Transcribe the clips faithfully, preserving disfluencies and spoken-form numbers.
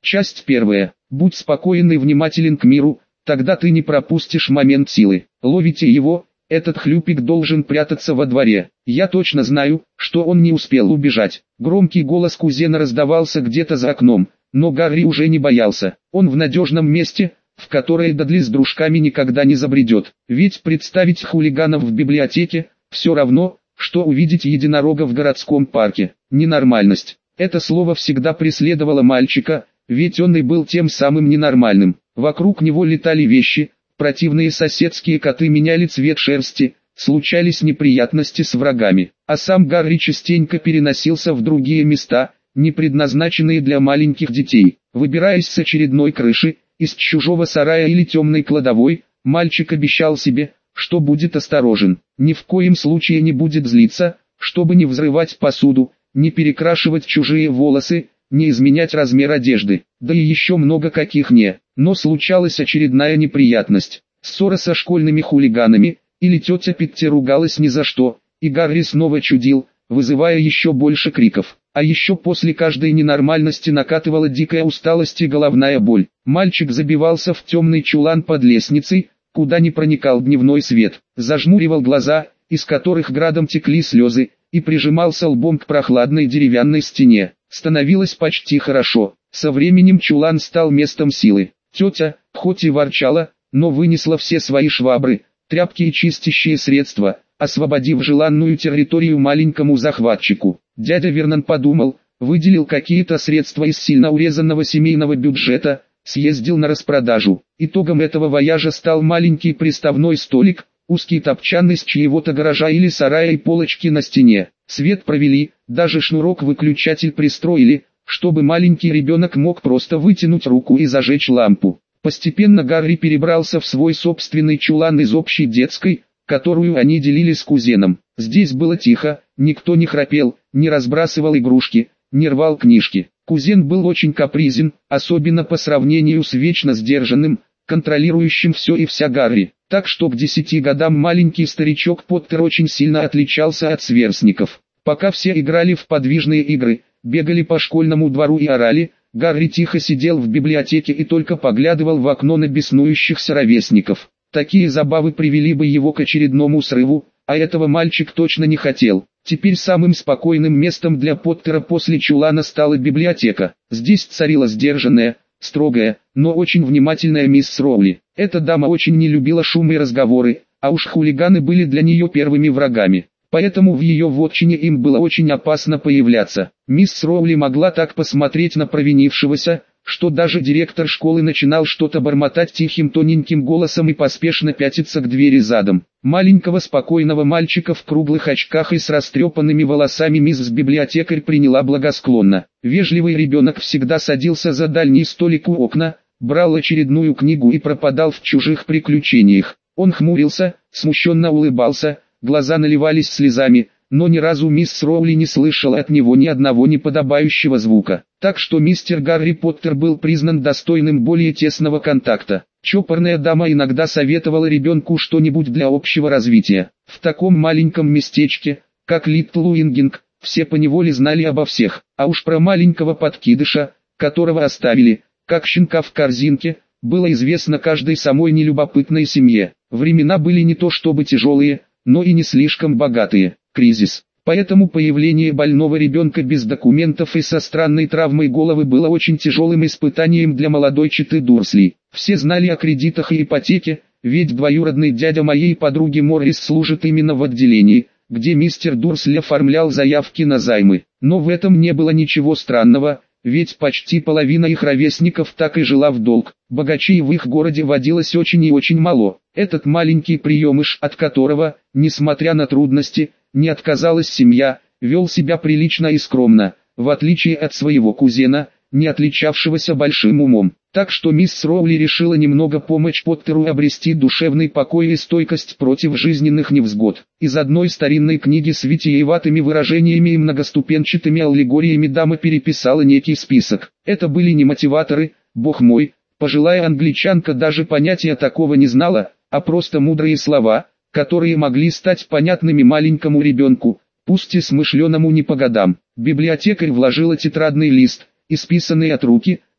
Часть первая. Будь спокоен и внимателен к миру, тогда ты не пропустишь момент силы. Ловите его, этот хлюпик должен прятаться во дворе. Я точно знаю, что он не успел убежать. Громкий голос кузена раздавался где-то за окном, но Гарри уже не боялся. Он в надежном месте, в которое Дадли с дружками никогда не забредет. Ведь представить хулиганов в библиотеке, все равно, что увидеть единорога в городском парке. Ненормальность. Это слово всегда преследовало мальчика, ведь он и был тем самым ненормальным. Вокруг него летали вещи, противные соседские коты меняли цвет шерсти, случались неприятности с врагами. А сам Гарри частенько переносился в другие места, не предназначенные для маленьких детей. Выбираясь с очередной крыши, из чужого сарая или темной кладовой, мальчик обещал себе, что будет осторожен. Ни в коем случае не будет злиться, чтобы не взрывать посуду, не перекрашивать чужие волосы, не изменять размер одежды, да и еще много каких не. Но случалась очередная неприятность. Ссора со школьными хулиганами, или тетя Питти ругалась ни за что, и Гарри снова чудил, вызывая еще больше криков. А еще после каждой ненормальности накатывала дикая усталость и головная боль. Мальчик забивался в темный чулан под лестницей, куда не проникал дневной свет, зажмуривал глаза, из которых градом текли слезы, и прижимался лбом к прохладной деревянной стене. Становилось почти хорошо. Со временем чулан стал местом силы. Тетя, хоть и ворчала, но вынесла все свои швабры, тряпки и чистящие средства, освободив желанную территорию маленькому захватчику. Дядя Вернон подумал, выделил какие-то средства из сильно урезанного семейного бюджета, съездил на распродажу. Итогом этого вояжа стал маленький приставной столик, узкий топчан из чьего-то гаража или сарая и полочки на стене. Свет провели, даже шнурок-выключатель пристроили, чтобы маленький ребенок мог просто вытянуть руку и зажечь лампу. Постепенно Гарри перебрался в свой собственный чулан из общей детской, которую они делили с кузеном. Здесь было тихо, никто не храпел, не разбрасывал игрушки, не рвал книжки. Кузен был очень капризен, особенно по сравнению с вечно сдержанным, контролирующим все и вся Гарри. Так что к десяти годам маленький старичок Поттер очень сильно отличался от сверстников. Пока все играли в подвижные игры, бегали по школьному двору и орали, Гарри тихо сидел в библиотеке и только поглядывал в окно на беснующихся ровесников. Такие забавы привели бы его к очередному срыву, а этого мальчик точно не хотел. Теперь самым спокойным местом для Поттера после чулана стала библиотека. Здесь царила сдержанная, строгая, но очень внимательная мисс Роули. Эта дама очень не любила шум и разговоры, а уж хулиганы были для нее первыми врагами. Поэтому в ее вотчине им было очень опасно появляться. Мисс Роули могла так посмотреть на провинившегося, что даже директор школы начинал что-то бормотать тихим тоненьким голосом и поспешно пятиться к двери задом. Маленького спокойного мальчика в круглых очках и с растрепанными волосами мисс-библиотекарь приняла благосклонно. Вежливый ребенок всегда садился за дальний столик у окна, брал очередную книгу и пропадал в чужих приключениях. Он хмурился, смущенно улыбался, глаза наливались слезами, но ни разу мисс Роули не слышала от него ни одного неподобающего звука. Так что мистер Гарри Поттер был признан достойным более тесного контакта. Чопорная дама иногда советовала ребенку что-нибудь для общего развития. В таком маленьком местечке, как Литл Уингинг, все поневоле знали обо всех, а уж про маленького подкидыша, которого оставили, как щенка в корзинке, было известно каждой самой нелюбопытной семье. Времена были не то чтобы тяжелые, но и не слишком богатые. Кризис. Поэтому появление больного ребенка без документов и со странной травмой головы было очень тяжелым испытанием для молодой четы Дурсли. Все знали о кредитах и ипотеке, ведь двоюродный дядя моей подруги Моррис служит именно в отделении, где мистер Дурсли оформлял заявки на займы. Но в этом не было ничего странного, ведь почти половина их ровесников так и жила в долг. Богачей в их городе водилось очень и очень мало. Этот маленький приемыш, от которого, несмотря на трудности, не отказалась семья, вел себя прилично и скромно, в отличие от своего кузена, не отличавшегося большим умом. Так что мисс Роули решила немного помочь Поттеру обрести душевный покой и стойкость против жизненных невзгод. Из одной старинной книги с витиеватыми выражениями и многоступенчатыми аллегориями дама переписала некий список. Это были не мотиваторы, бог мой, пожилая англичанка даже понятия такого не знала, а просто мудрые слова, которые могли стать понятными маленькому ребенку, пусть и смышленому не по годам. Библиотекарь вложила тетрадный лист, исписанный от руки,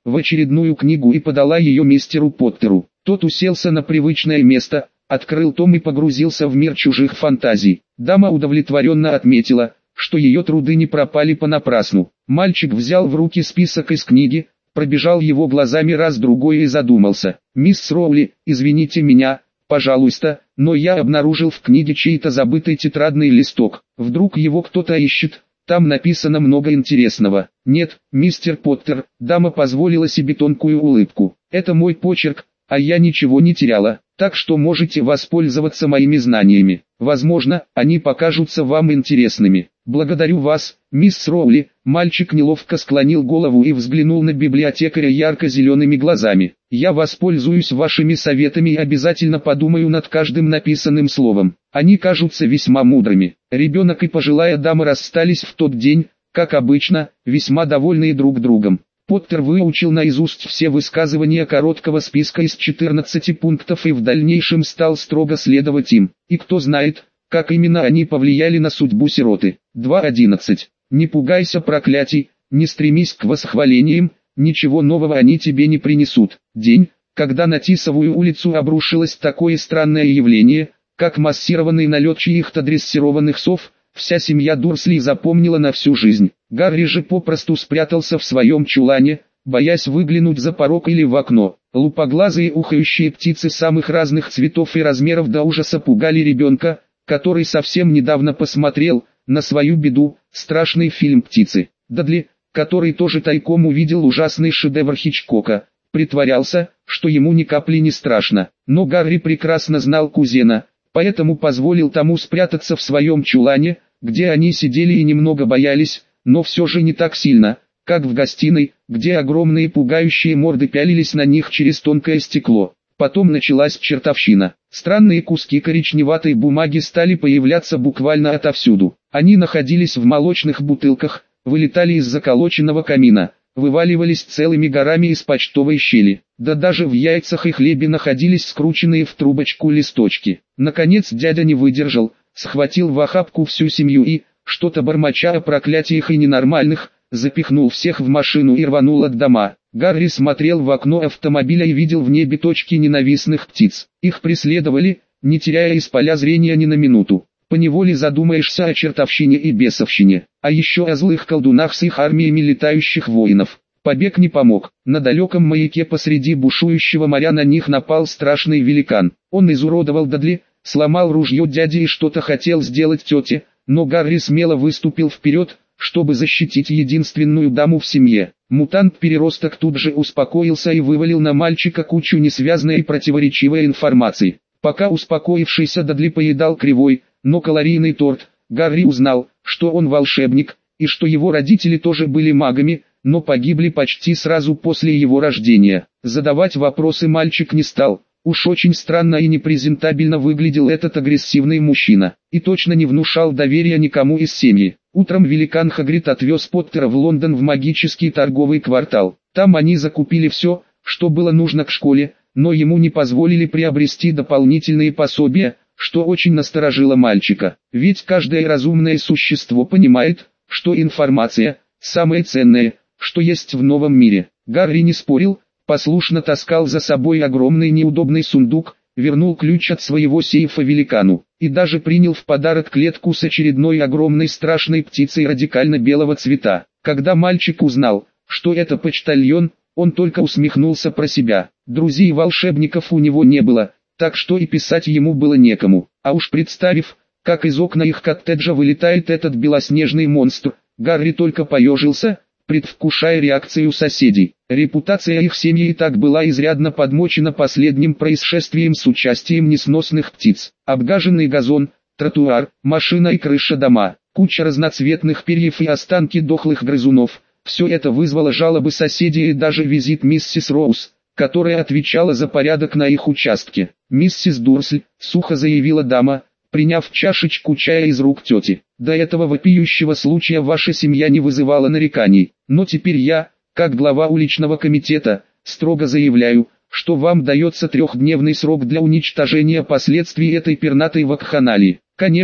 в очередную книгу и подала ее мистеру Поттеру. Тот уселся на привычное место, открыл том и погрузился в мир чужих фантазий. Дама удовлетворенно отметила, что ее труды не пропали понапрасну. Мальчик взял в руки список из книги, пробежал его глазами раз-другой и задумался. «Мисс Роули, извините меня, пожалуйста, но я обнаружил в книге чей-то забытый тетрадный листок. Вдруг его кто-то ищет, там написано много интересного». «Нет, мистер Поттер», дама позволила себе тонкую улыбку. «Это мой почерк, а я ничего не теряла, так что можете воспользоваться моими знаниями. Возможно, они покажутся вам интересными. Благодарю вас, мисс Роули». Мальчик неловко склонил голову и взглянул на библиотекаря ярко-зелеными глазами. «Я воспользуюсь вашими советами и обязательно подумаю над каждым написанным словом. Они кажутся весьма мудрыми». Ребенок и пожилая дама расстались в тот день, как обычно, весьма довольные друг другом. Поттер выучил наизусть все высказывания короткого списка из четырнадцати пунктов и в дальнейшем стал строго следовать им. И кто знает, как именно они повлияли на судьбу сироты. два одиннадцать. Не пугайся проклятий, не стремись к восхвалениям, ничего нового они тебе не принесут. День, когда на Тисовую улицу обрушилось такое странное явление, как массированный налет чьих-то дрессированных сов, вся семья Дурсли запомнила на всю жизнь. Гарри же попросту спрятался в своем чулане, боясь выглянуть за порог или в окно. Лупоглазые ухающие птицы самых разных цветов и размеров до ужаса пугали ребенка, который совсем недавно посмотрел, на свою беду, страшный фильм «Птицы». Дадли, который тоже тайком увидел ужасный шедевр Хичкока, притворялся, что ему ни капли не страшно. Но Гарри прекрасно знал кузена, поэтому позволил тому спрятаться в своем чулане, где они сидели и немного боялись, но все же не так сильно, как в гостиной, где огромные пугающие морды пялились на них через тонкое стекло. Потом началась чертовщина. Странные куски коричневатой бумаги стали появляться буквально отовсюду. Они находились в молочных бутылках, вылетали из заколоченного камина, вываливались целыми горами из почтовой щели. Да даже в яйцах и хлебе находились скрученные в трубочку листочки. Наконец дядя не выдержал, схватил в охапку всю семью и, что-то бормоча о проклятиях и ненормальных, запихнул всех в машину и рванул от дома. Гарри смотрел в окно автомобиля и видел в небе точки ненавистных птиц. Их преследовали, не теряя из поля зрения ни на минуту. Поневоле задумаешься о чертовщине и бесовщине, а еще о злых колдунах с их армиями летающих воинов. Побег не помог. На далеком маяке посреди бушующего моря на них напал страшный великан. Он изуродовал Дадли, сломал ружье дяди и что-то хотел сделать тете, но Гарри смело выступил вперед, чтобы защитить единственную даму в семье. Мутант-переросток тут же успокоился и вывалил на мальчика кучу несвязной и противоречивой информации. Пока успокоившийся Дадли поедал кривой, но калорийный торт, Гарри узнал, что он волшебник, и что его родители тоже были магами, но погибли почти сразу после его рождения. Задавать вопросы мальчик не стал. Уж очень странно и непрезентабельно выглядел этот агрессивный мужчина, и точно не внушал доверия никому из семьи. Утром великан Хагрид отвез Поттера в Лондон в магический торговый квартал. Там они закупили все, что было нужно к школе, но ему не позволили приобрести дополнительные пособия, что очень насторожило мальчика. Ведь каждое разумное существо понимает, что информация – самое ценное, что есть в новом мире. Гарри не спорил, послушно таскал за собой огромный неудобный сундук, вернул ключ от своего сейфа великану, и даже принял в подарок клетку с очередной огромной страшной птицей радикально белого цвета. Когда мальчик узнал, что это почтальон, он только усмехнулся про себя. Друзей волшебников у него не было, так что и писать ему было некому. А уж представив, как из окна их коттеджа вылетает этот белоснежный монстр, Гарри только поежился, предвкушая реакцию соседей. Репутация их семьи и так была изрядно подмочена последним происшествием с участием несносных птиц. Обгаженный газон, тротуар, машина и крыша дома, куча разноцветных перьев и останки дохлых грызунов. Все это вызвало жалобы соседей и даже визит миссис Роуз, которая отвечала за порядок на их участке. «Миссис Дурсль», — сухо заявила дама, приняв чашечку чая из рук тети. «До этого вопиющего случая ваша семья не вызывала нареканий, но теперь я, как глава уличного комитета, строго заявляю, что вам дается трехдневный срок для уничтожения последствий этой пернатой вакханалии. Конечно,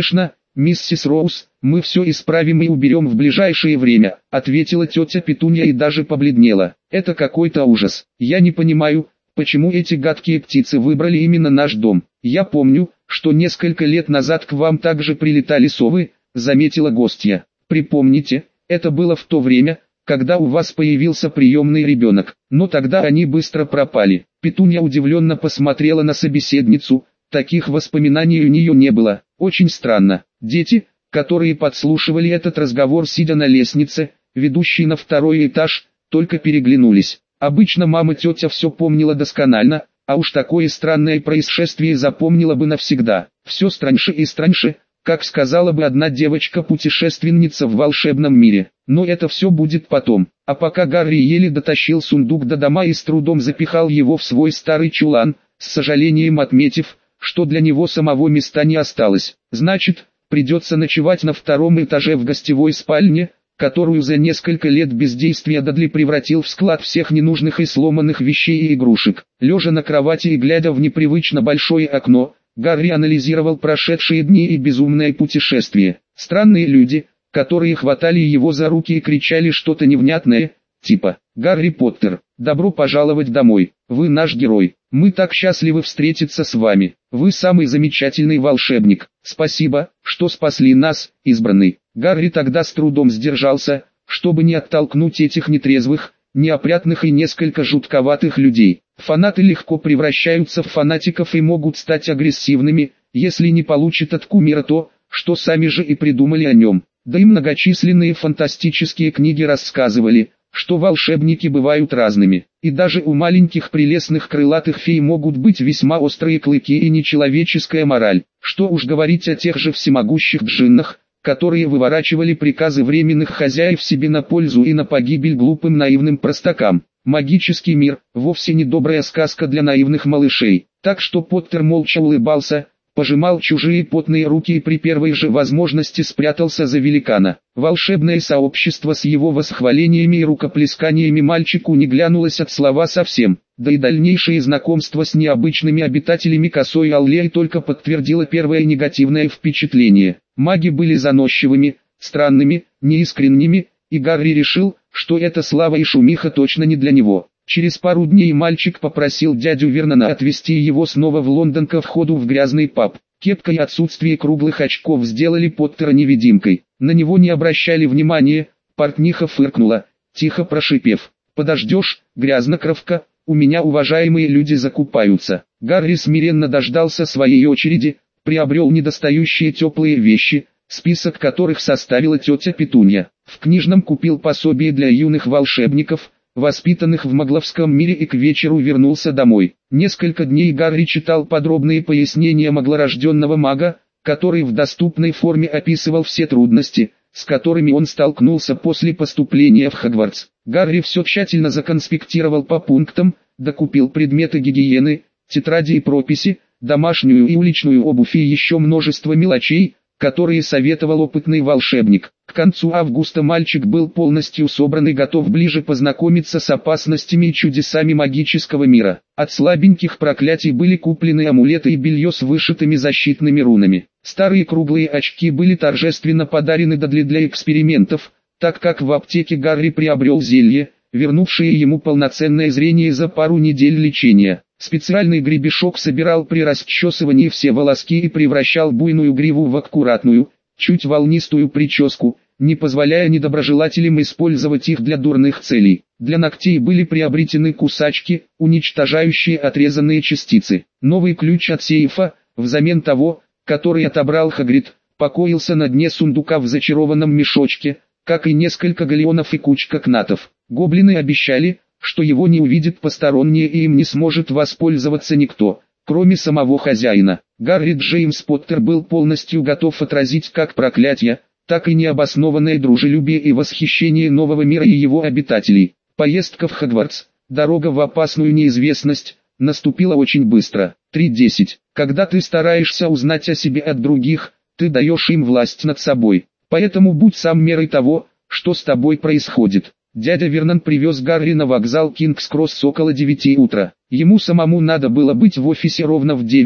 «Миссис Роуз, мы все исправим и уберем в ближайшее время», ответила тетя Петунья и даже побледнела. «Это какой-то ужас. Я не понимаю, почему эти гадкие птицы выбрали именно наш дом. Я помню, что несколько лет назад к вам также прилетали совы», заметила гостья. «Припомните, это было в то время, когда у вас появился приемный ребенок, но тогда они быстро пропали». Петунья удивленно посмотрела на собеседницу, таких воспоминаний у нее не было. Очень странно. Дети, которые подслушивали этот разговор сидя на лестнице, ведущей на второй этаж, только переглянулись. Обычно мама-тетя все помнила досконально, а уж такое странное происшествие запомнила бы навсегда. Все страньше и страньше, как сказала бы одна девочка-путешественница в волшебном мире. Но это все будет потом. А пока Гарри еле дотащил сундук до дома и с трудом запихал его в свой старый чулан, с сожалением отметив, что для него самого места не осталось. Значит, придется ночевать на втором этаже в гостевой спальне, которую за несколько лет бездействия Дадли превратил в склад всех ненужных и сломанных вещей и игрушек. Лежа на кровати и глядя в непривычно большое окно, Гарри анализировал прошедшие дни и безумное путешествие. Странные люди, которые хватали его за руки и кричали что-то невнятное, типа «Гарри Поттер, добро пожаловать домой, вы наш герой, мы так счастливы встретиться с вами, вы самый замечательный волшебник, спасибо, что спасли нас, избранный». Гарри тогда с трудом сдержался, чтобы не оттолкнуть этих нетрезвых, неопрятных и несколько жутковатых людей. Фанаты легко превращаются в фанатиков и могут стать агрессивными, если не получат от кумира то, что сами же и придумали о нем. Да и многочисленные фантастические книги рассказывали, что волшебники бывают разными, и даже у маленьких прелестных крылатых фей могут быть весьма острые клыки и нечеловеческая мораль. Что уж говорить о тех же всемогущих джиннах, которые выворачивали приказы временных хозяев себе на пользу и на погибель глупым наивным простакам. Магический мир – вовсе не добрая сказка для наивных малышей, так что Поттер молча улыбался, пожимал чужие потные руки и при первой же возможности спрятался за великана. Волшебное сообщество с его восхвалениями и рукоплесканиями мальчику не глянулось от слова совсем, да и дальнейшее знакомство с необычными обитателями Косой Аллеи только подтвердило первое негативное впечатление. Маги были заносчивыми, странными, неискренними, и Гарри решил, что эта слава и шумиха точно не для него. Через пару дней мальчик попросил дядю Вернона отвезти его снова в Лондон ко входу в грязный паб. Кепка и отсутствие круглых очков сделали Поттера невидимкой. На него не обращали внимания, портниха фыркнула, тихо прошипев: «Подождешь, грязнокровка, у меня уважаемые люди закупаются». Гарри смиренно дождался своей очереди, приобрел недостающие теплые вещи, список которых составила тетя Петунья. В книжном купил пособие для юных волшебников, воспитанных в магловском мире, и к вечеру вернулся домой. Несколько дней Гарри читал подробные пояснения маглорожденного мага, который в доступной форме описывал все трудности, с которыми он столкнулся после поступления в Хогвартс. Гарри все тщательно законспектировал по пунктам, докупил предметы гигиены, тетради и прописи, домашнюю и уличную обувь и еще множество мелочей, которые советовал опытный волшебник. К концу августа мальчик был полностью собран и готов ближе познакомиться с опасностями и чудесами магического мира. От слабеньких проклятий были куплены амулеты и белье с вышитыми защитными рунами. Старые круглые очки были торжественно подарены Дадли для экспериментов, так как в аптеке Гарри приобрел зелье, вернувшее ему полноценное зрение за пару недель лечения. Специальный гребешок собирал при расчесывании все волоски и превращал буйную гриву в аккуратную, чуть волнистую прическу, не позволяя недоброжелателям использовать их для дурных целей. Для ногтей были приобретены кусачки, уничтожающие отрезанные частицы. Новый ключ от сейфа, взамен того, который отобрал Хагрид, покоился на дне сундука в зачарованном мешочке, как и несколько галеонов и кучка кнатов. Гоблины обещали, что его не увидит посторонние и им не сможет воспользоваться никто, кроме самого хозяина. Гарри Джеймс Поттер был полностью готов отразить как проклятие, так и необоснованное дружелюбие и восхищение нового мира и его обитателей. Поездка в Хогвартс, дорога в опасную неизвестность, наступила очень быстро. три десять. Когда ты стараешься узнать о себе от других, ты даешь им власть над собой. Поэтому будь сам мерой того, что с тобой происходит. Дядя Вернон привез Гарри на вокзал Кингс-Кросс около девяти утра. Ему самому надо было быть в офисе ровно в девять,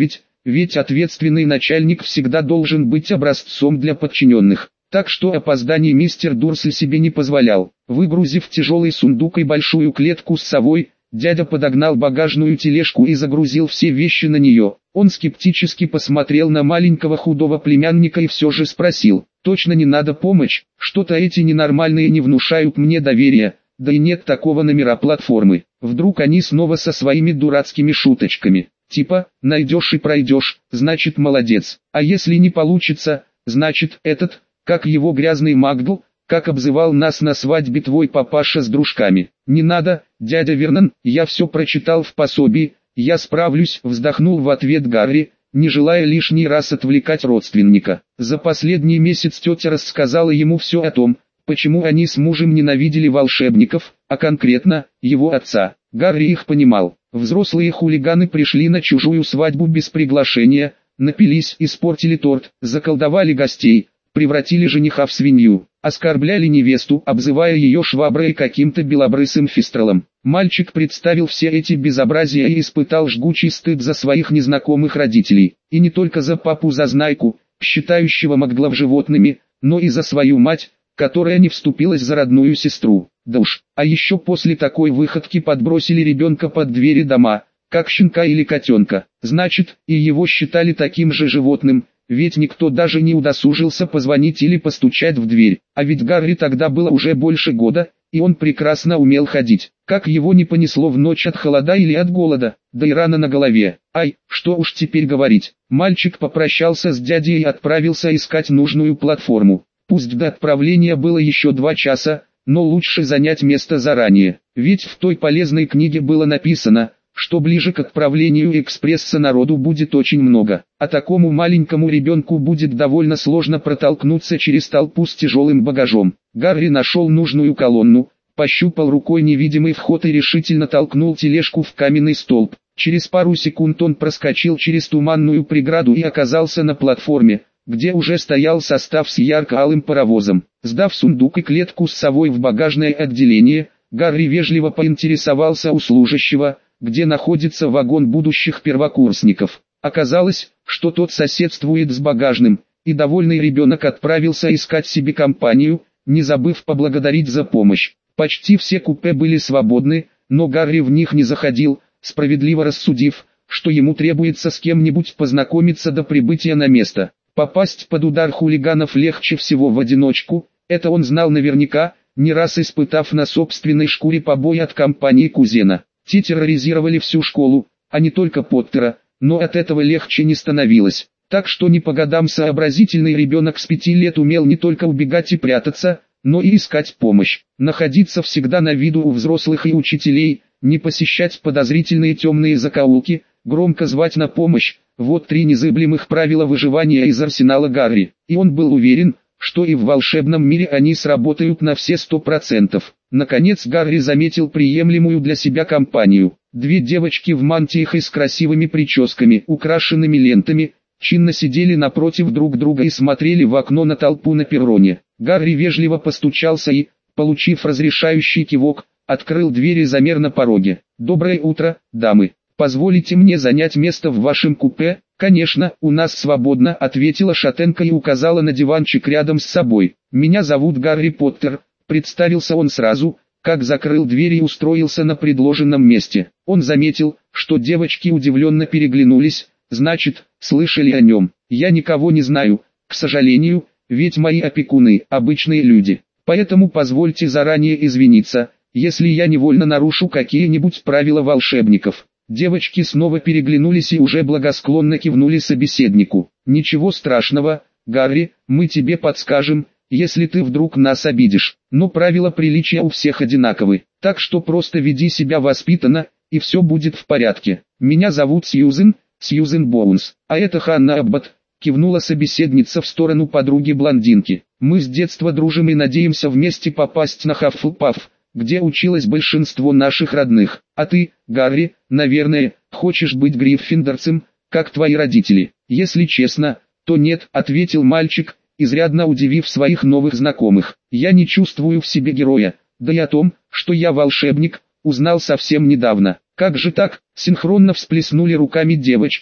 ведь ответственный начальник всегда должен быть образцом для подчиненных. Так что опозданий мистер Дурсль себе не позволял. Выгрузив тяжелый сундук и большую клетку с совой, дядя подогнал багажную тележку и загрузил все вещи на нее. Он скептически посмотрел на маленького худого племянника и все же спросил: «Точно не надо помощь? Что-то эти ненормальные не внушают мне доверия, да и нет такого номера платформы». Вдруг они снова со своими дурацкими шуточками. Типа, найдешь и пройдешь, значит молодец. А если не получится, значит этот, как его грязный Макдл, как обзывал нас на свадьбе твой папаша с дружками. «Не надо, дядя Вернон, я все прочитал в пособии, я справлюсь», вздохнул в ответ Гарри, не желая лишний раз отвлекать родственника. За последний месяц тетя рассказала ему все о том, почему они с мужем ненавидели волшебников, а конкретно, его отца. Гарри их понимал. Взрослые хулиганы пришли на чужую свадьбу без приглашения, напились, испортили торт, заколдовали гостей, превратили жениха в свинью, оскорбляли невесту, обзывая ее шваброй и каким-то белобрысым фистралом. Мальчик представил все эти безобразия и испытал жгучий стыд за своих незнакомых родителей. И не только за папу-зазнайку, считающего маглов животными, но и за свою мать, которая не вступилась за родную сестру. Да уж, а еще после такой выходки подбросили ребенка под двери дома, как щенка или котенка. Значит, и его считали таким же животным, ведь никто даже не удосужился позвонить или постучать в дверь. А ведь Гарри тогда было уже больше года, и он прекрасно умел ходить. Как его не понесло в ночь от холода или от голода, да и рана на голове. Ай, что уж теперь говорить. Мальчик попрощался с дядей и отправился искать нужную платформу. Пусть до отправления было еще два часа, но лучше занять место заранее. Ведь в той полезной книге было написано, что ближе к отправлению экспресса народу будет очень много, а такому маленькому ребенку будет довольно сложно протолкнуться через толпу с тяжелым багажом. Гарри нашел нужную колонну, пощупал рукой невидимый вход и решительно толкнул тележку в каменный столб. Через пару секунд он проскочил через туманную преграду и оказался на платформе, где уже стоял состав с ярко-алым паровозом. Сдав сундук и клетку с совой в багажное отделение, Гарри вежливо поинтересовался у служащего, где находится вагон будущих первокурсников. Оказалось, что тот соседствует с багажным, и довольный ребенок отправился искать себе компанию, не забыв поблагодарить за помощь. Почти все купе были свободны, но Гарри в них не заходил, справедливо рассудив, что ему требуется с кем-нибудь познакомиться до прибытия на место. Попасть под удар хулиганов легче всего в одиночку, это он знал наверняка, не раз испытав на собственной шкуре побои от компании кузена. Те терроризировали всю школу, а не только Поттера, но от этого легче не становилось. Так что не по годам сообразительный ребенок с пяти лет умел не только убегать и прятаться, но и искать помощь. Находиться всегда на виду у взрослых и учителей, не посещать подозрительные темные закоулки, громко звать на помощь. Вот три незыблемых правила выживания из арсенала Гарри. И он был уверен, что и в волшебном мире они сработают на все сто процентов. Наконец Гарри заметил приемлемую для себя компанию. Две девочки в мантиях и с красивыми прическами, украшенными лентами, чинно сидели напротив друг друга и смотрели в окно на толпу на перроне. Гарри вежливо постучался и, получив разрешающий кивок, открыл дверь и замер на пороге. «Доброе утро, дамы. Позволите мне занять место в вашем купе?» «Конечно, у нас свободно», — ответила шатенка и указала на диванчик рядом с собой. «Меня зовут Гарри Поттер», — представился он сразу, как закрыл дверь и устроился на предложенном месте. Он заметил, что девочки удивленно переглянулись, значит, слышали о нем. «Я никого не знаю, к сожалению, ведь мои опекуны — обычные люди. Поэтому позвольте заранее извиниться, если я невольно нарушу какие-нибудь правила волшебников». Девочки снова переглянулись и уже благосклонно кивнули собеседнику. «Ничего страшного, Гарри, мы тебе подскажем, если ты вдруг нас обидишь. Но правила приличия у всех одинаковы, так что просто веди себя воспитанно, и все будет в порядке. Меня зовут Сьюзен, Сьюзен Боунс, а это Ханна Аббот», — кивнула собеседница в сторону подруги-блондинки. «Мы с детства дружим и надеемся вместе попасть на Хаффлпафф, где училось большинство наших родных. А ты, Гарри, наверное, хочешь быть гриффиндорцем, как твои родители?» «Если честно, то нет», — ответил мальчик, изрядно удивив своих новых знакомых. «Я не чувствую в себе героя, да и о том, что я волшебник, узнал совсем недавно». «Как же так?» — синхронно всплеснули руками девочки,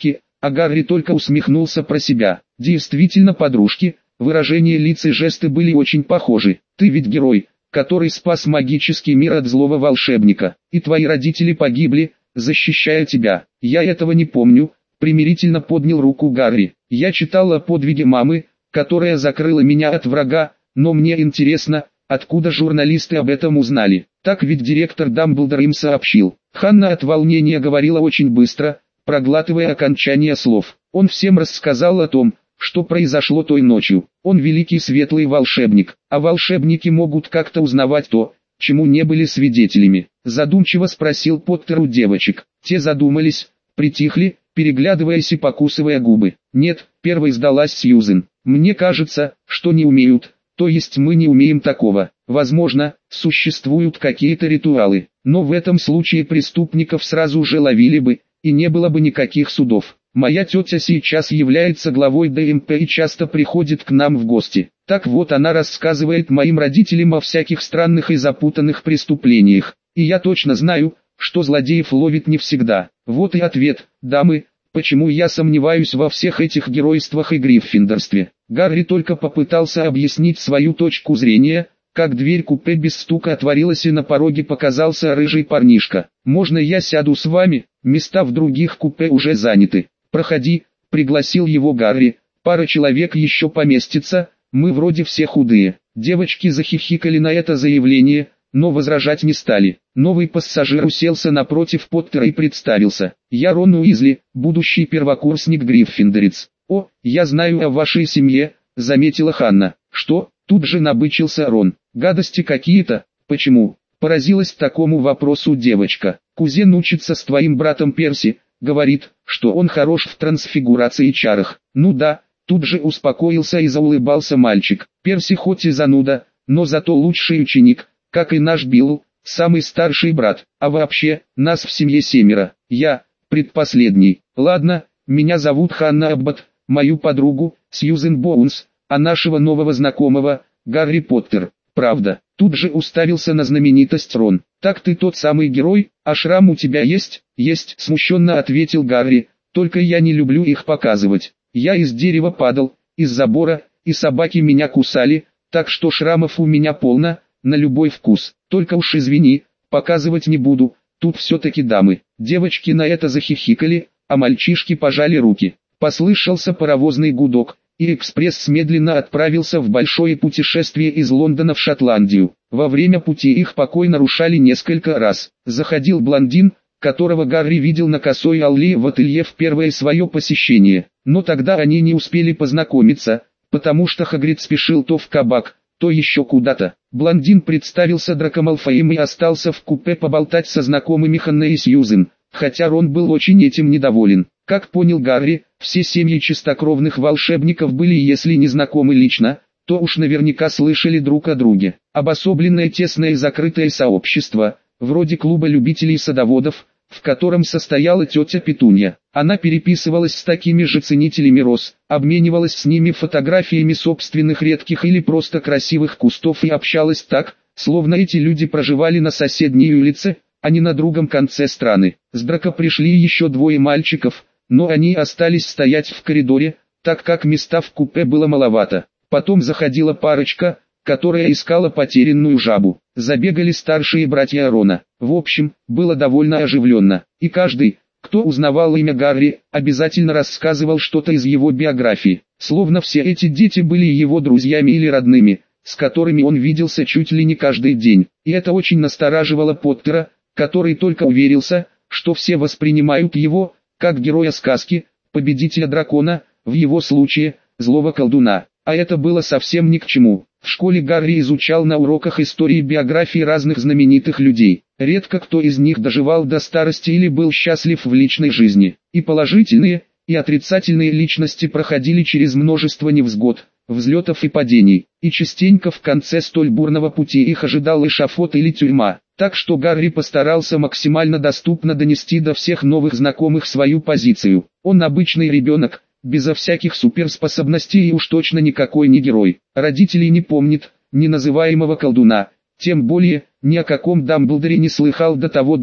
а Гарри только усмехнулся про себя. Действительно, подружки, выражения лиц и жесты были очень похожи. Ты ведь герой, который спас магический мир от злого волшебника, и твои родители погибли, защищая тебя. Я этого не помню, примирительно поднял руку Гарри. Я читал о подвиге мамы, которая закрыла меня от врага, но мне интересно, откуда журналисты об этом узнали. Так ведь директор Дамблдор им сообщил. Ханна от волнения говорила очень быстро, проглатывая окончание слов. Он всем рассказал о том, что произошло той ночью. Он великий светлый волшебник, а волшебники могут как-то узнавать то, чему не были свидетелями. Задумчиво спросил Поттер у девочек. Те задумались, притихли, переглядываясь и покусывая губы. Нет, первой сдалась Сьюзен. Мне кажется, что не умеют, то есть мы не умеем такого. Возможно, существуют какие-то ритуалы, но в этом случае преступников сразу же ловили бы, и не было бы никаких судов. Моя тетя сейчас является главой ДМП и часто приходит к нам в гости. Так вот, она рассказывает моим родителям о всяких странных и запутанных преступлениях. И я точно знаю, что злодеев ловит не всегда. Вот и ответ, дамы, почему я сомневаюсь во всех этих геройствах и гриффиндорстве. Гарри только попытался объяснить свою точку зрения, как дверь купе без стука отворилась и на пороге показался рыжий парнишка. «Можно я сяду с вами? Места в других купе уже заняты. Проходи», — пригласил его Гарри. «Пара человек еще поместится, мы вроде все худые». Девочки захихикали на это заявление, но возражать не стали. Новый пассажир уселся напротив Поттера и представился. «Я Рон Уизли, будущий первокурсник Гриффиндорец». «О, я знаю о вашей семье», — заметила Ханна. «Что?» — тут же набычился Рон. «Гадости какие-то? Почему?» — поразилась такому вопросу девочка. «Кузен учится с твоим братом Перси, говорит, что он хорош в трансфигурации и чарах». «Ну да», — тут же успокоился и заулыбался мальчик. «Перси хоть и зануда, но зато лучший ученик, как и наш Билл, самый старший брат. А вообще, нас в семье семеро, я, предпоследний. Ладно, меня зовут Ханна Аббот, мою подругу, Сьюзен Боунс, а нашего нового знакомого, Гарри Поттер». «Правда», тут же уставился на знаменитость Рон. «Так ты тот самый герой, а шрам у тебя есть?» «Есть», смущенно ответил Гарри, «только я не люблю их показывать. Я из дерева падал, из забора, и собаки меня кусали, так что шрамов у меня полно, на любой вкус. Только уж извини, показывать не буду, тут все-таки дамы». Девочки на это захихикали, а мальчишки пожали руки. Послышался паровозный гудок, и экспресс медленно отправился в большое путешествие из Лондона в Шотландию. Во время пути их покой нарушали несколько раз. Заходил блондин, которого Гарри видел на Косой аллее в ателье в первое свое посещение. Но тогда они не успели познакомиться, потому что Хагрид спешил то в кабак, то еще куда-то. Блондин представился Драко Малфоем и остался в купе поболтать со знакомыми Ханной и Сьюзен, хотя Рон был очень этим недоволен. Как понял Гарри, все семьи чистокровных волшебников были, если не знакомы лично, то уж наверняка слышали друг о друге. Обособленное тесное и закрытое сообщество, вроде клуба любителей садоводов, в котором состояла тетя Петунья. Она переписывалась с такими же ценителями роз, обменивалась с ними фотографиями собственных редких или просто красивых кустов и общалась так, словно эти люди проживали на соседней улице, а не на другом конце страны. С Драко пришли еще двое мальчиков, но они остались стоять в коридоре, так как места в купе было маловато. Потом заходила парочка, которая искала потерянную жабу. Забегали старшие братья Рона. В общем, было довольно оживленно, и каждый, кто узнавал имя Гарри, обязательно рассказывал что-то из его биографии, словно все эти дети были его друзьями или родными, с которыми он виделся чуть ли не каждый день. И это очень настораживало Поттера, который только уверился, что все воспринимают его, как героя сказки, победителя дракона, в его случае, злого колдуна. А это было совсем ни к чему. В школе Гарри изучал на уроках истории биографии разных знаменитых людей. Редко кто из них доживал до старости или был счастлив в личной жизни. И положительные, и отрицательные личности проходили через множество невзгод, взлетов и падений. И частенько в конце столь бурного пути их ожидал эшафот или тюрьма. Так что Гарри постарался максимально доступно донести до всех новых знакомых свою позицию. Он обычный ребенок, безо всяких суперспособностей и уж точно никакой не герой. Родителей не помнит, ни называемого колдуна, тем более, ни о каком Дамблдоре не слыхал до того дня,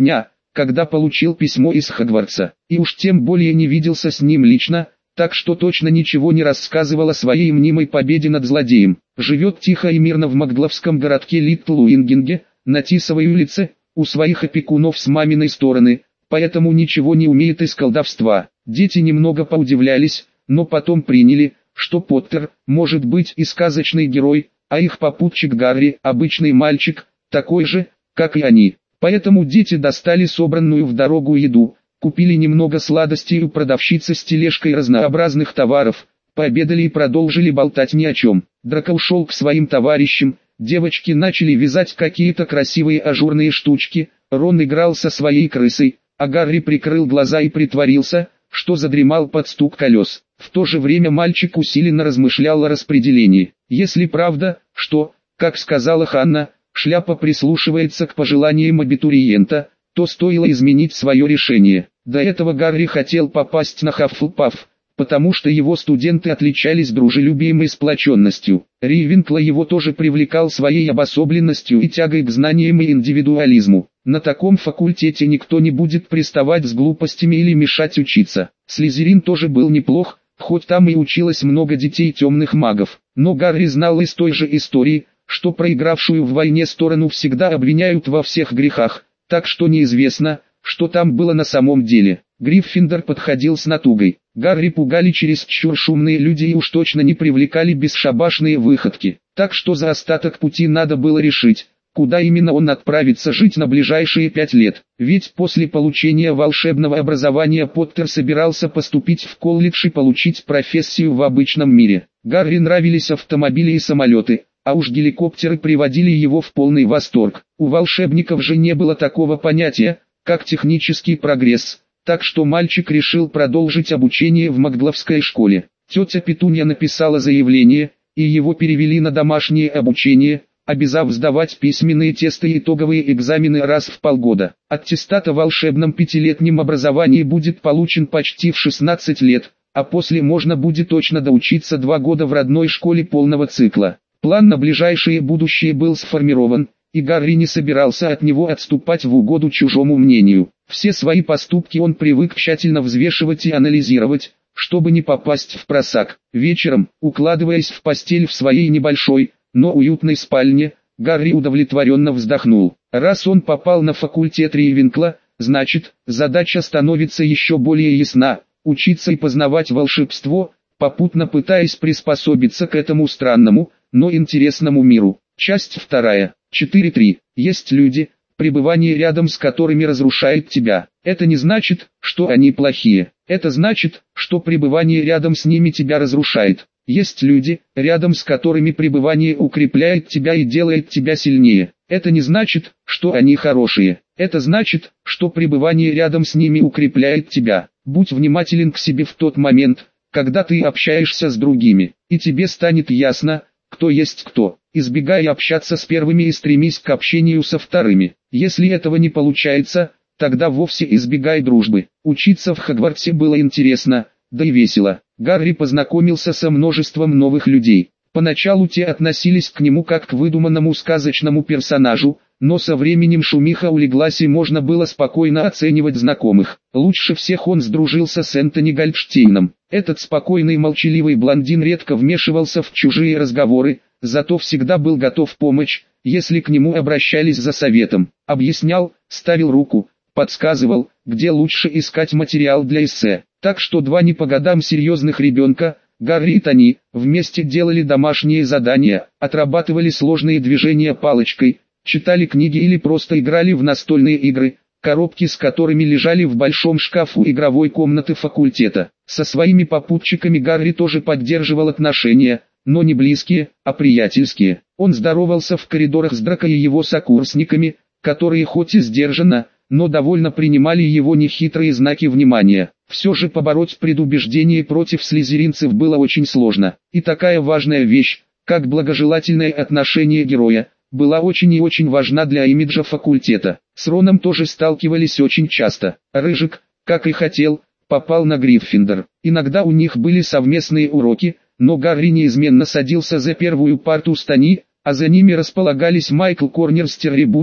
когда получил письмо из Хогвартса, и уж тем более не виделся с ним лично, так что точно ничего не рассказывал о своей мнимой победе над злодеем. Живет тихо и мирно в магловском городке Литл-Уингинге, на Тисовой улице, у своих опекунов с маминой стороны, поэтому ничего не умеет из колдовства. Дети немного поудивлялись, но потом приняли, что Поттер, может быть и сказочный герой, а их попутчик Гарри, обычный мальчик, такой же, как и они. Поэтому дети достали собранную в дорогу еду, купили немного сладостей у продавщицы с тележкой разнообразных товаров, пообедали и продолжили болтать ни о чем. Драко ушел к своим товарищам, девочки начали вязать какие-то красивые ажурные штучки, Рон играл со своей крысой, а Гарри прикрыл глаза и притворился, что задремал под стук колес. В то же время мальчик усиленно размышлял о распределении. Если правда, что, как сказала Ханна, шляпа прислушивается к пожеланиям абитуриента, то стоило изменить свое решение. До этого Гарри хотел попасть на Хаффлпаф, потому что его студенты отличались дружелюбием и сплоченностью. Рейвенкло его тоже привлекал своей обособленностью и тягой к знаниям и индивидуализму. На таком факультете никто не будет приставать с глупостями или мешать учиться. Слизерин тоже был неплох, хоть там и училось много детей темных магов. Но Гарри знал из той же истории, что проигравшую в войне сторону всегда обвиняют во всех грехах, так что неизвестно, что там было на самом деле. Гриффиндор подходил с натугой. Гарри пугали чересчур шумные люди и уж точно не привлекали бесшабашные выходки. Так что за остаток пути надо было решить, куда именно он отправится жить на ближайшие пять лет. Ведь после получения волшебного образования Поттер собирался поступить в колледж и получить профессию в обычном мире. Гарри нравились автомобили и самолеты, а уж геликоптеры приводили его в полный восторг. У волшебников же не было такого понятия, как технический прогресс, так что мальчик решил продолжить обучение в магловской школе. Тетя Петунья написала заявление, и его перевели на домашнее обучение, обязав сдавать письменные тесты и итоговые экзамены раз в полгода. Аттестат о волшебном пятилетнем образовании будет получен почти в шестнадцать лет, а после можно будет точно доучиться два года в родной школе полного цикла. План на ближайшее будущее был сформирован, и Гарри не собирался от него отступать в угоду чужому мнению. Все свои поступки он привык тщательно взвешивать и анализировать, чтобы не попасть в просак. Вечером, укладываясь в постель в своей небольшой, но уютной спальне, Гарри удовлетворенно вздохнул. Раз он попал на факультет Рейвенкла, значит, задача становится еще более ясна – учиться и познавать волшебство, попутно пытаясь приспособиться к этому странному, но интересному миру. Часть вторая. четыре три. Есть люди, пребывание рядом с которыми разрушает тебя. Это не значит, что они плохие. Это значит, что пребывание рядом с ними тебя разрушает. Есть люди, рядом с которыми пребывание укрепляет тебя и делает тебя сильнее. Это не значит, что они хорошие. Это значит, что пребывание рядом с ними укрепляет тебя. Будь внимателен к себе в тот момент, когда ты общаешься с другими, и тебе станет ясно, кто есть кто. Избегай общаться с первыми и стремись к общению со вторыми. Если этого не получается, тогда вовсе избегай дружбы. Учиться в Хогвартсе было интересно, да и весело. Гарри познакомился со множеством новых людей. Поначалу те относились к нему как к выдуманному сказочному персонажу, но со временем шумиха улеглась и можно было спокойно оценивать знакомых. Лучше всех он сдружился с Энтони Гольдштейном. Этот спокойный молчаливый блондин редко вмешивался в чужие разговоры, зато всегда был готов помочь, если к нему обращались за советом. Объяснял, ставил руку, подсказывал, где лучше искать материал для эссе. Так что два не по годам серьезных ребенка, Гарри и Тони, вместе делали домашние задания, отрабатывали сложные движения палочкой, читали книги или просто играли в настольные игры, коробки с которыми лежали в большом шкафу игровой комнаты факультета. Со своими попутчиками Гарри тоже поддерживал отношения, но не близкие, а приятельские. Он здоровался в коридорах с Драко и его сокурсниками, которые хоть и сдержанно, но довольно принимали его нехитрые знаки внимания. Все же побороть предубеждение против слизеринцев было очень сложно. И такая важная вещь, как благожелательное отношение героя, была очень и очень важна для имиджа факультета. С Роном тоже сталкивались очень часто. Рыжик, как и хотел, попал на Гриффиндор. Иногда у них были совместные уроки, но Гарри неизменно садился за первую парту с Тони, а за ними располагались Майкл Корнер с Террибутом,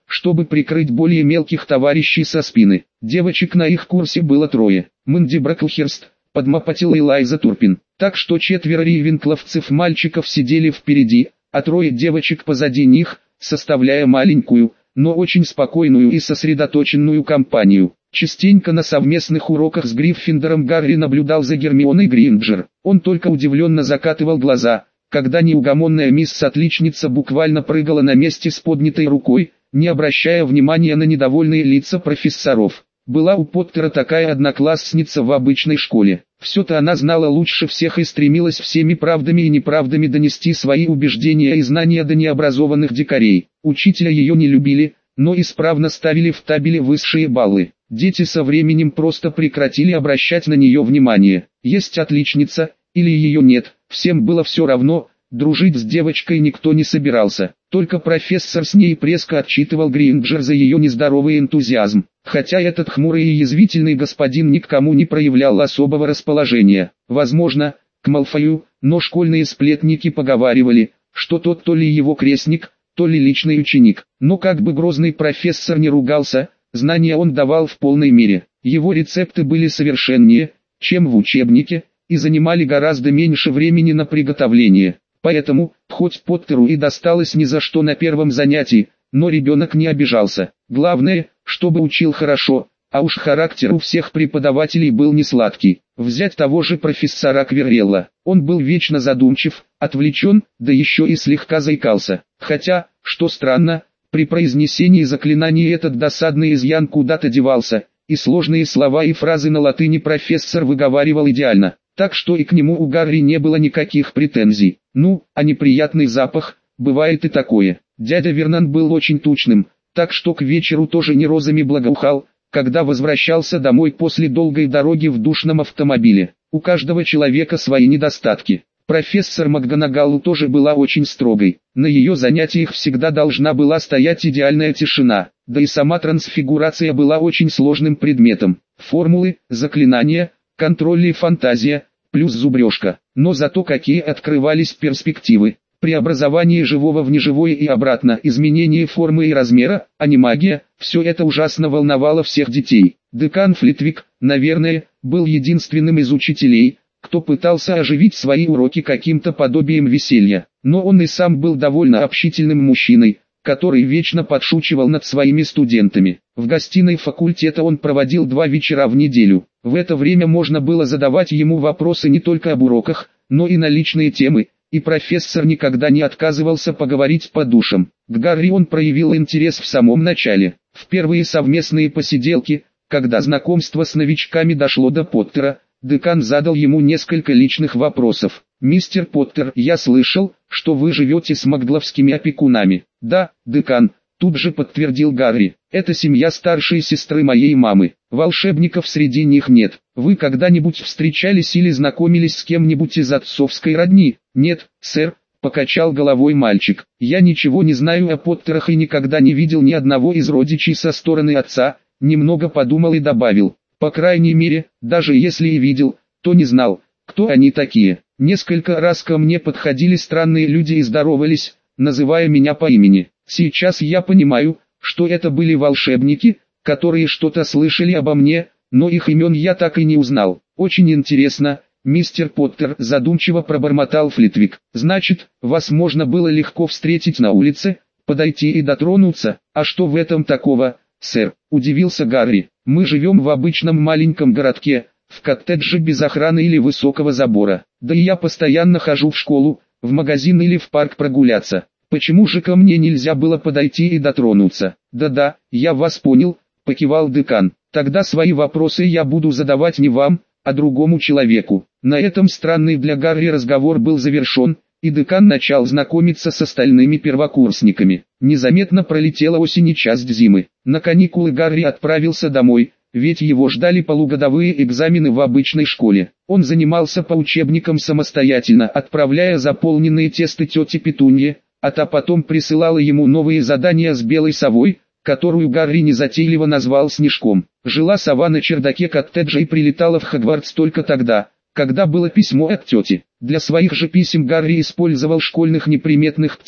чтобы прикрыть более мелких товарищей со спины. Девочек на их курсе было трое: Мэнди Браклхерст, Падмапатил и Лайза Турпин. Так что четверо рейвенкловцев-мальчиков сидели впереди, а трое девочек позади них, составляя маленькую, но очень спокойную и сосредоточенную компанию. Частенько на совместных уроках с Гриффиндором Гарри наблюдал за Гермионой Грейнджер. Он только удивленно закатывал глаза, когда неугомонная мисс-отличница буквально прыгала на месте с поднятой рукой, не обращая внимания на недовольные лица профессоров. Была у Поттера такая одноклассница в обычной школе. Все-то она знала лучше всех и стремилась всеми правдами и неправдами донести свои убеждения и знания до необразованных дикарей. Учителя ее не любили, но исправно ставили в табеле высшие баллы. Дети со временем просто прекратили обращать на нее внимание. Есть отличница, или ее нет, всем было все равно, дружить с девочкой никто не собирался. Только профессор с ней резко отчитывал Грейнджер за ее нездоровый энтузиазм. Хотя этот хмурый и язвительный господин ни к кому не проявлял особого расположения. Возможно, к Малфою, но школьные сплетники поговаривали, что тот то ли его крестник, то ли личный ученик. Но как бы грозный профессор не ругался, знания он давал в полной мере. Его рецепты были совершеннее, чем в учебнике, и занимали гораздо меньше времени на приготовление. Поэтому, хоть Поттеру и досталось ни за что на первом занятии, но ребенок не обижался. Главное, чтобы учил хорошо, а уж характер у всех преподавателей был не сладкий. Взять того же профессора Квиррелла. Он был вечно задумчив, отвлечен, да еще и слегка заикался. Хотя, что странно, при произнесении заклинаний этот досадный изъян куда-то девался, и сложные слова и фразы на латыни профессор выговаривал идеально. Так что и к нему у Гарри не было никаких претензий. Ну, а неприятный запах, бывает и такое. Дядя Вернон был очень тучным, так что к вечеру тоже не розами благоухал, когда возвращался домой после долгой дороги в душном автомобиле. У каждого человека свои недостатки. Профессор МакГонагалл тоже была очень строгой. На ее занятиях всегда должна была стоять идеальная тишина, да и сама трансфигурация была очень сложным предметом. Формулы, заклинания, контроль и фантазия, плюс зубрежка. Но зато какие открывались перспективы. Преобразование живого в неживое и обратно, изменение формы и размера, а не магия, все это ужасно волновало всех детей. Декан Флитвик, наверное, был единственным из учителей, кто пытался оживить свои уроки каким-то подобием веселья. Но он и сам был довольно общительным мужчиной, который вечно подшучивал над своими студентами. В гостиной факультета он проводил два вечера в неделю. В это время можно было задавать ему вопросы не только об уроках, но и на личные темы, и профессор никогда не отказывался поговорить по душам. К Гарри он проявил интерес в самом начале. В первые совместные посиделки, когда знакомство с новичками дошло до Поттера, декан задал ему несколько личных вопросов. «Мистер Поттер, я слышал, что вы живете с магловскими опекунами». «Да, декан», тут же подтвердил Гарри. «Это семья старшей сестры моей мамы. Волшебников среди них нет. Вы когда-нибудь встречались или знакомились с кем-нибудь из отцовской родни?» «Нет, сэр», покачал головой мальчик. «Я ничего не знаю о Поттерах и никогда не видел ни одного из родичей со стороны отца», немного подумал и добавил. «По крайней мере, даже если и видел, то не знал, кто они такие. Несколько раз ко мне подходили странные люди и здоровались, называя меня по имени. Сейчас я понимаю, что это были волшебники, которые что-то слышали обо мне, но их имен я так и не узнал. Очень интересно, мистер Поттер, задумчиво пробормотал Флитвик. Значит, вас можно было легко встретить на улице, подойти и дотронуться. А что в этом такого, сэр?» Удивился Гарри. «Мы живем в обычном маленьком городке, в коттедже без охраны или высокого забора. Да и я постоянно хожу в школу, в магазин или в парк прогуляться. Почему же ко мне нельзя было подойти и дотронуться?» «Да-да, я вас понял», покивал декан. «Тогда свои вопросы я буду задавать не вам, а другому человеку». На этом странный для Гарри разговор был завершен, и декан начал знакомиться с остальными первокурсниками. Незаметно пролетела осень и часть зимы. На каникулы Гарри отправился домой, ведь его ждали полугодовые экзамены в обычной школе. Он занимался по учебникам самостоятельно, отправляя заполненные тесты тете Петунье, а та потом присылала ему новые задания с белой совой, которую Гарри незатейливо назвал Снежком. Жила сова на чердаке коттеджа и прилетала в Хогвартс только тогда, когда было письмо от тети. Для своих же писем Гарри использовал школьных неприметных птиц,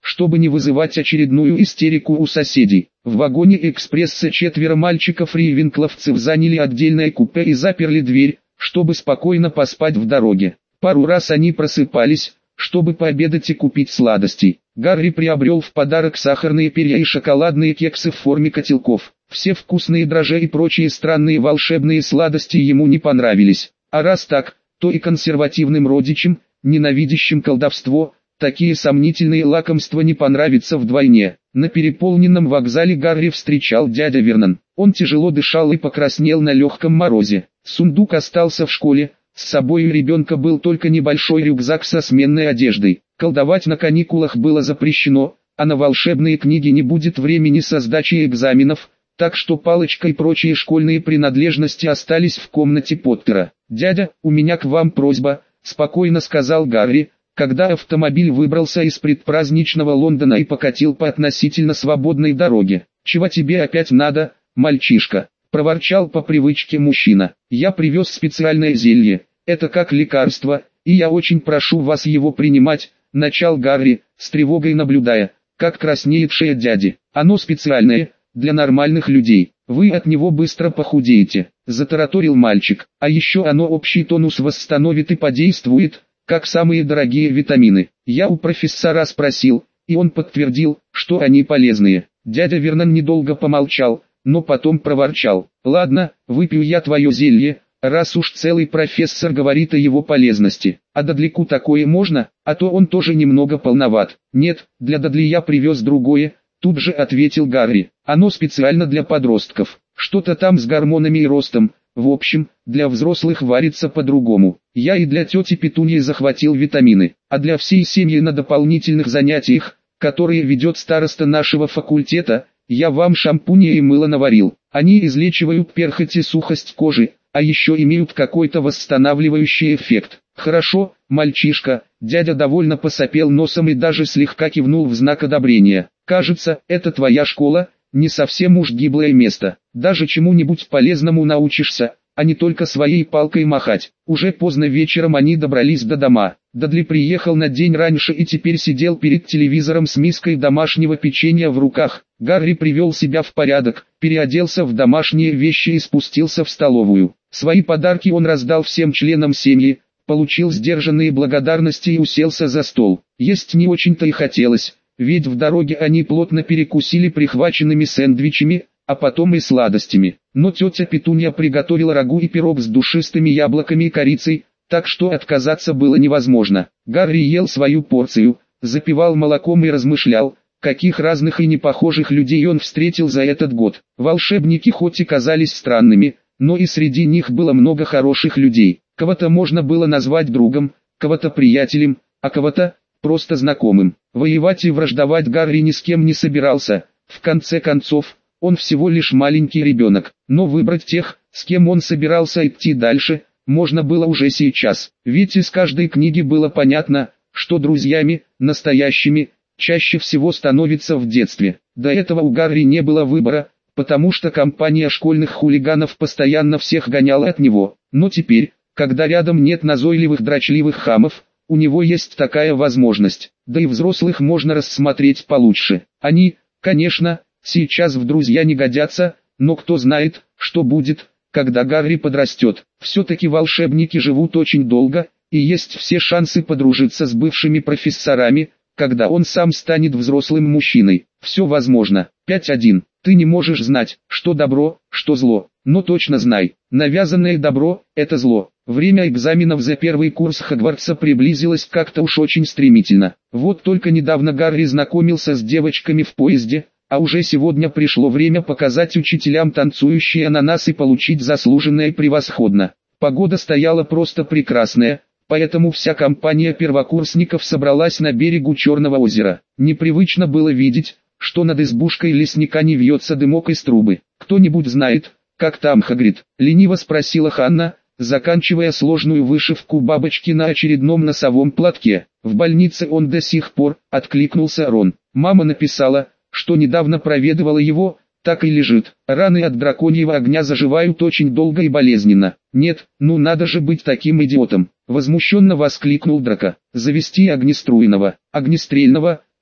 чтобы не вызывать очередную истерику у соседей. В вагоне экспресса четверо мальчиков-рейвенкловцев заняли отдельное купе и заперли дверь, чтобы спокойно поспать в дороге. Пару раз они просыпались, чтобы пообедать и купить сладостей. Гарри приобрел в подарок сахарные перья и шоколадные кексы в форме котелков. Все вкусные дрожжи и прочие странные волшебные сладости ему не понравились. А раз так, то и консервативным родичам, ненавидящим колдовство, такие сомнительные лакомства не понравятся вдвойне. На переполненном вокзале Гарри встречал дядя Вернон. Он тяжело дышал и покраснел на легком морозе. Сундук остался в школе, с собой у ребенка был только небольшой рюкзак со сменной одеждой. Колдовать на каникулах было запрещено, а на волшебные книги не будет времени со сдачей экзаменов, так что палочка и прочие школьные принадлежности остались в комнате Поттера. «Дядя, у меня к вам просьба», — спокойно сказал Гарри, когда автомобиль выбрался из предпраздничного Лондона и покатил по относительно свободной дороге. «Чего тебе опять надо, мальчишка?» — проворчал по привычке мужчина. «Я привез специальное зелье, это как лекарство, и я очень прошу вас его принимать», — начал Гарри, с тревогой наблюдая, как краснеет шея дяди. «Оно специальное, для нормальных людей, вы от него быстро похудеете», — затараторил мальчик. «А еще оно общий тонус восстановит и подействует, как самые дорогие витамины. Я у профессора спросил, и он подтвердил, что они полезные». Дядя Вернон недолго помолчал, но потом проворчал: «Ладно, выпью я твое зелье, раз уж целый профессор говорит о его полезности. А Дадliку такое можно, а то он тоже немного полноват». «Нет, для Дадли я привез другое», — тут же ответил Гарри. «Оно специально для подростков, что-то там с гормонами и ростом, в общем, для взрослых варится по-другому. Я и для тети Петуньи захватил витамины, а для всей семьи на дополнительных занятиях, которые ведет староста нашего факультета, я вам шампуни и мыло наварил. Они излечивают перхоть и сухость кожи, а еще имеют какой-то восстанавливающий эффект». «Хорошо, мальчишка», — дядя довольно посопел носом и даже слегка кивнул в знак одобрения. «Кажется, это твоя школа, не совсем уж гиблое место. Даже чему-нибудь полезному научишься, а не только своей палкой махать». Уже поздно вечером они добрались до дома. Дадли приехал на день раньше и теперь сидел перед телевизором с миской домашнего печенья в руках. Гарри привел себя в порядок, переоделся в домашние вещи и спустился в столовую. Свои подарки он раздал всем членам семьи, получил сдержанные благодарности и уселся за стол. Есть не очень-то и хотелось, ведь в дороге они плотно перекусили прихваченными сэндвичами, а потом и сладостями. Но тетя Петунья приготовила рагу и пирог с душистыми яблоками и корицей, так что отказаться было невозможно. Гарри ел свою порцию, запивал молоком и размышлял, каких разных и непохожих людей он встретил за этот год. Волшебники хоть и казались странными, но и среди них было много хороших людей. Кого-то можно было назвать другом, кого-то приятелем, а кого-то просто знакомым. Воевать и враждовать Гарри ни с кем не собирался. В конце концов, он всего лишь маленький ребенок, но выбрать тех, с кем он собирался идти дальше, можно было уже сейчас. Ведь из каждой книги было понятно, что друзьями, настоящими, чаще всего становятся в детстве. До этого у Гарри не было выбора, потому что компания школьных хулиганов постоянно всех гоняла от него. Но теперь, когда рядом нет назойливых дрочливых хамов, у него есть такая возможность. Да и взрослых можно рассмотреть получше. Они, конечно, сейчас в друзья не годятся, но кто знает, что будет, когда Гарри подрастет. Все-таки волшебники живут очень долго, и есть все шансы подружиться с бывшими профессорами, когда он сам станет взрослым мужчиной. Все возможно. пять один. Ты не можешь знать, что добро, что зло, но точно знай, навязанное добро – это зло. Время экзаменов за первый курс Хогвартса приблизилось как-то уж очень стремительно. Вот только недавно Гарри знакомился с девочками в поезде, а уже сегодня пришло время показать учителям танцующий ананас и получить заслуженное превосходно. Погода стояла просто прекрасная, поэтому вся компания первокурсников собралась на берегу Черного озера. Непривычно было видеть, что над избушкой лесника не вьется дымок из трубы. «Кто-нибудь знает, как там Хагрид?» — лениво спросила Ханна, заканчивая сложную вышивку бабочки на очередном носовом платке. «В больнице он до сих пор», — откликнулся Рон. «Мама написала, что недавно проведывала его, так и лежит. Раны от драконьего огня заживают очень долго и болезненно». «Нет, ну надо же быть таким идиотом!» — возмущенно воскликнул Драко. «Завести огнеструйного, огнестрельного», —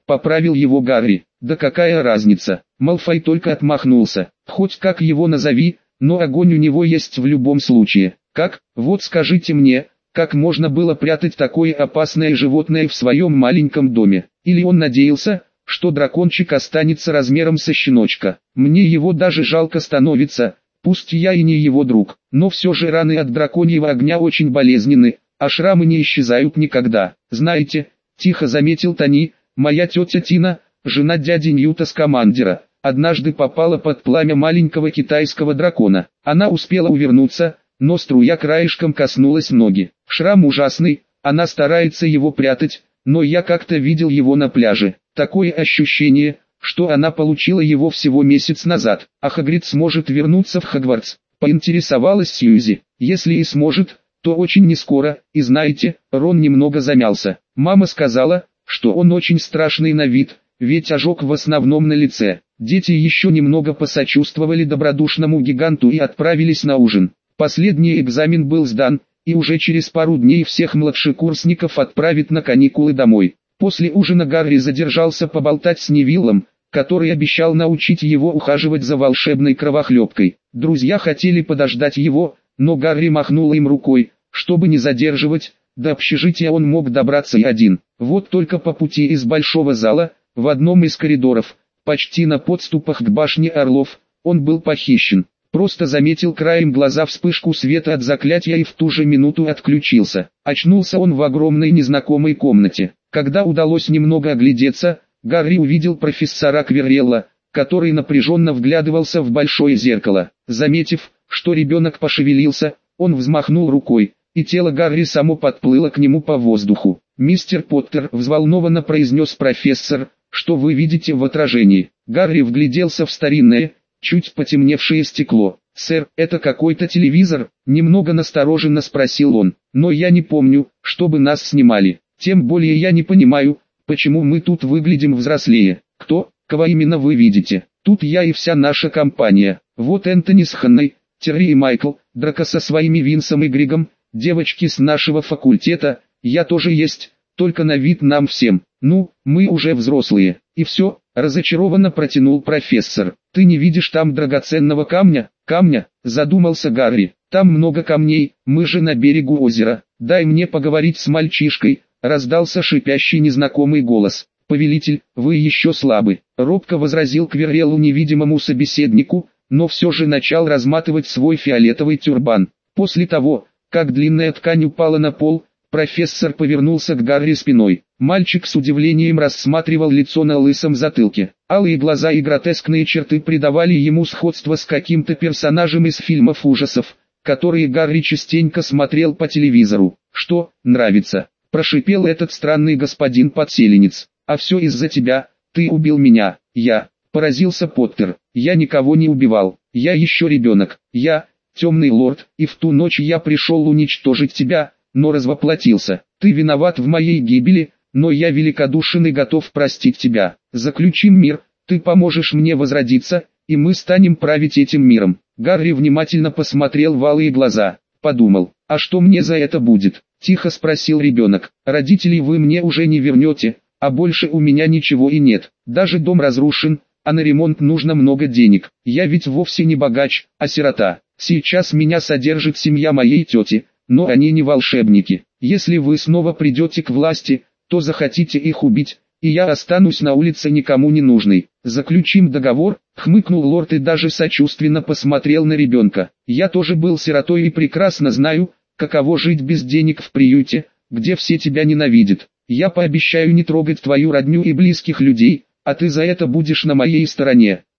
поправил его Гарри. Да какая разница? Малфой только отмахнулся. Хоть как его назови, но огонь у него есть в любом случае. Как? Вот скажите мне, как можно было прятать такое опасное животное в своем маленьком доме? Или он надеялся, что дракончик останется размером со щеночка? Мне его даже жалко становится, пусть я и не его друг, но все же раны от драконьего огня очень болезненны, а шрамы не исчезают никогда. Знаете, тихо заметил Тони, моя тетя Тина, жена дяди Ньюта Скамандера, однажды попала под пламя маленького китайского дракона. Она успела увернуться, но струя краешком коснулась ноги. Шрам ужасный, она старается его прятать, но я как-то видел его на пляже. Такое ощущение, что она получила его всего месяц назад. А Хагрид сможет вернуться в Хогвартс? Поинтересовалась Сьюзи. Если и сможет, то очень нескоро, и знаете, Рон немного замялся. Мама сказала, что он очень страшный на вид, ведь ожог в основном на лице. Дети еще немного посочувствовали добродушному гиганту и отправились на ужин. Последний экзамен был сдан, и уже через пару дней всех младшекурсников отправят на каникулы домой. После ужина Гарри задержался поболтать с Невиллом, который обещал научить его ухаживать за волшебной кровохлебкой. Друзья хотели подождать его, но Гарри махнул им рукой, чтобы не задерживать, до общежития он мог добраться и один. Вот только по пути из большого зала, в одном из коридоров, почти на подступах к башне Орлов, он был похищен. Просто заметил краем глаза вспышку света от заклятия и в ту же минуту отключился. Очнулся он в огромной незнакомой комнате. Когда удалось немного оглядеться, Гарри увидел профессора Квиррелла, который напряженно вглядывался в большое зеркало. Заметив, что ребенок пошевелился, он взмахнул рукой, и тело Гарри само подплыло к нему по воздуху. «Мистер Поттер», — взволнованно произнес профессор, — «что вы видите в отражении?» Гарри вгляделся в старинное, чуть потемневшее стекло. «Сэр, это какой-то телевизор?» — немного настороженно спросил он. «Но я не помню, чтобы нас снимали. Тем более я не понимаю, почему мы тут выглядим взрослее. Кто, кого именно вы видите? Тут я и вся наша компания. Вот Энтони с Ханной, Терри и Майкл, Драко со своими Винсом и Григом, девочки с нашего факультета, я тоже есть, только на вид нам всем. Ну, мы уже взрослые. И все», — разочарованно протянул профессор. «Ты не видишь там драгоценного камня?» «Камня?» — задумался Гарри. «Там много камней, мы же на берегу озера. Дай мне поговорить с мальчишкой», — раздался шипящий незнакомый голос. «Повелитель, вы еще слабы», — робко возразил Квирреллу невидимому собеседнику, но все же начал разматывать свой фиолетовый тюрбан. После того, как длинная ткань упала на пол, профессор повернулся к Гарри спиной. Мальчик с удивлением рассматривал лицо на лысом затылке. Алые глаза и гротескные черты придавали ему сходство с каким-то персонажем из фильмов ужасов, которые Гарри частенько смотрел по телевизору. «Что, нравится?» – прошипел этот странный господин-подселенец. «А все из-за тебя, ты убил меня». «Я», – поразился Поттер, – «я никого не убивал, я еще ребенок, я, темный лорд, и в ту ночь я пришел уничтожить тебя, но развоплотился. Ты виноват в моей гибели, но я великодушен и готов простить тебя. Заключим мир, ты поможешь мне возродиться, и мы станем править этим миром». Гарри внимательно посмотрел в алые глаза, подумал, «А что мне за это будет?» – тихо спросил ребенок. «Родителей вы мне уже не вернете, а больше у меня ничего и нет. Даже дом разрушен, а на ремонт нужно много денег. Я ведь вовсе не богач, а сирота. Сейчас меня содержит семья моей тети, но они не волшебники. Если вы снова придете к власти, то захотите их убить, и я останусь на улице никому не нужный. Заключим договор», — хмыкнул лорд и даже сочувственно посмотрел на ребенка. «Я тоже был сиротой и прекрасно знаю, каково жить без денег в приюте, где все тебя ненавидят. Я пообещаю не трогать твою родню и близких людей, а ты за это будешь на моей стороне».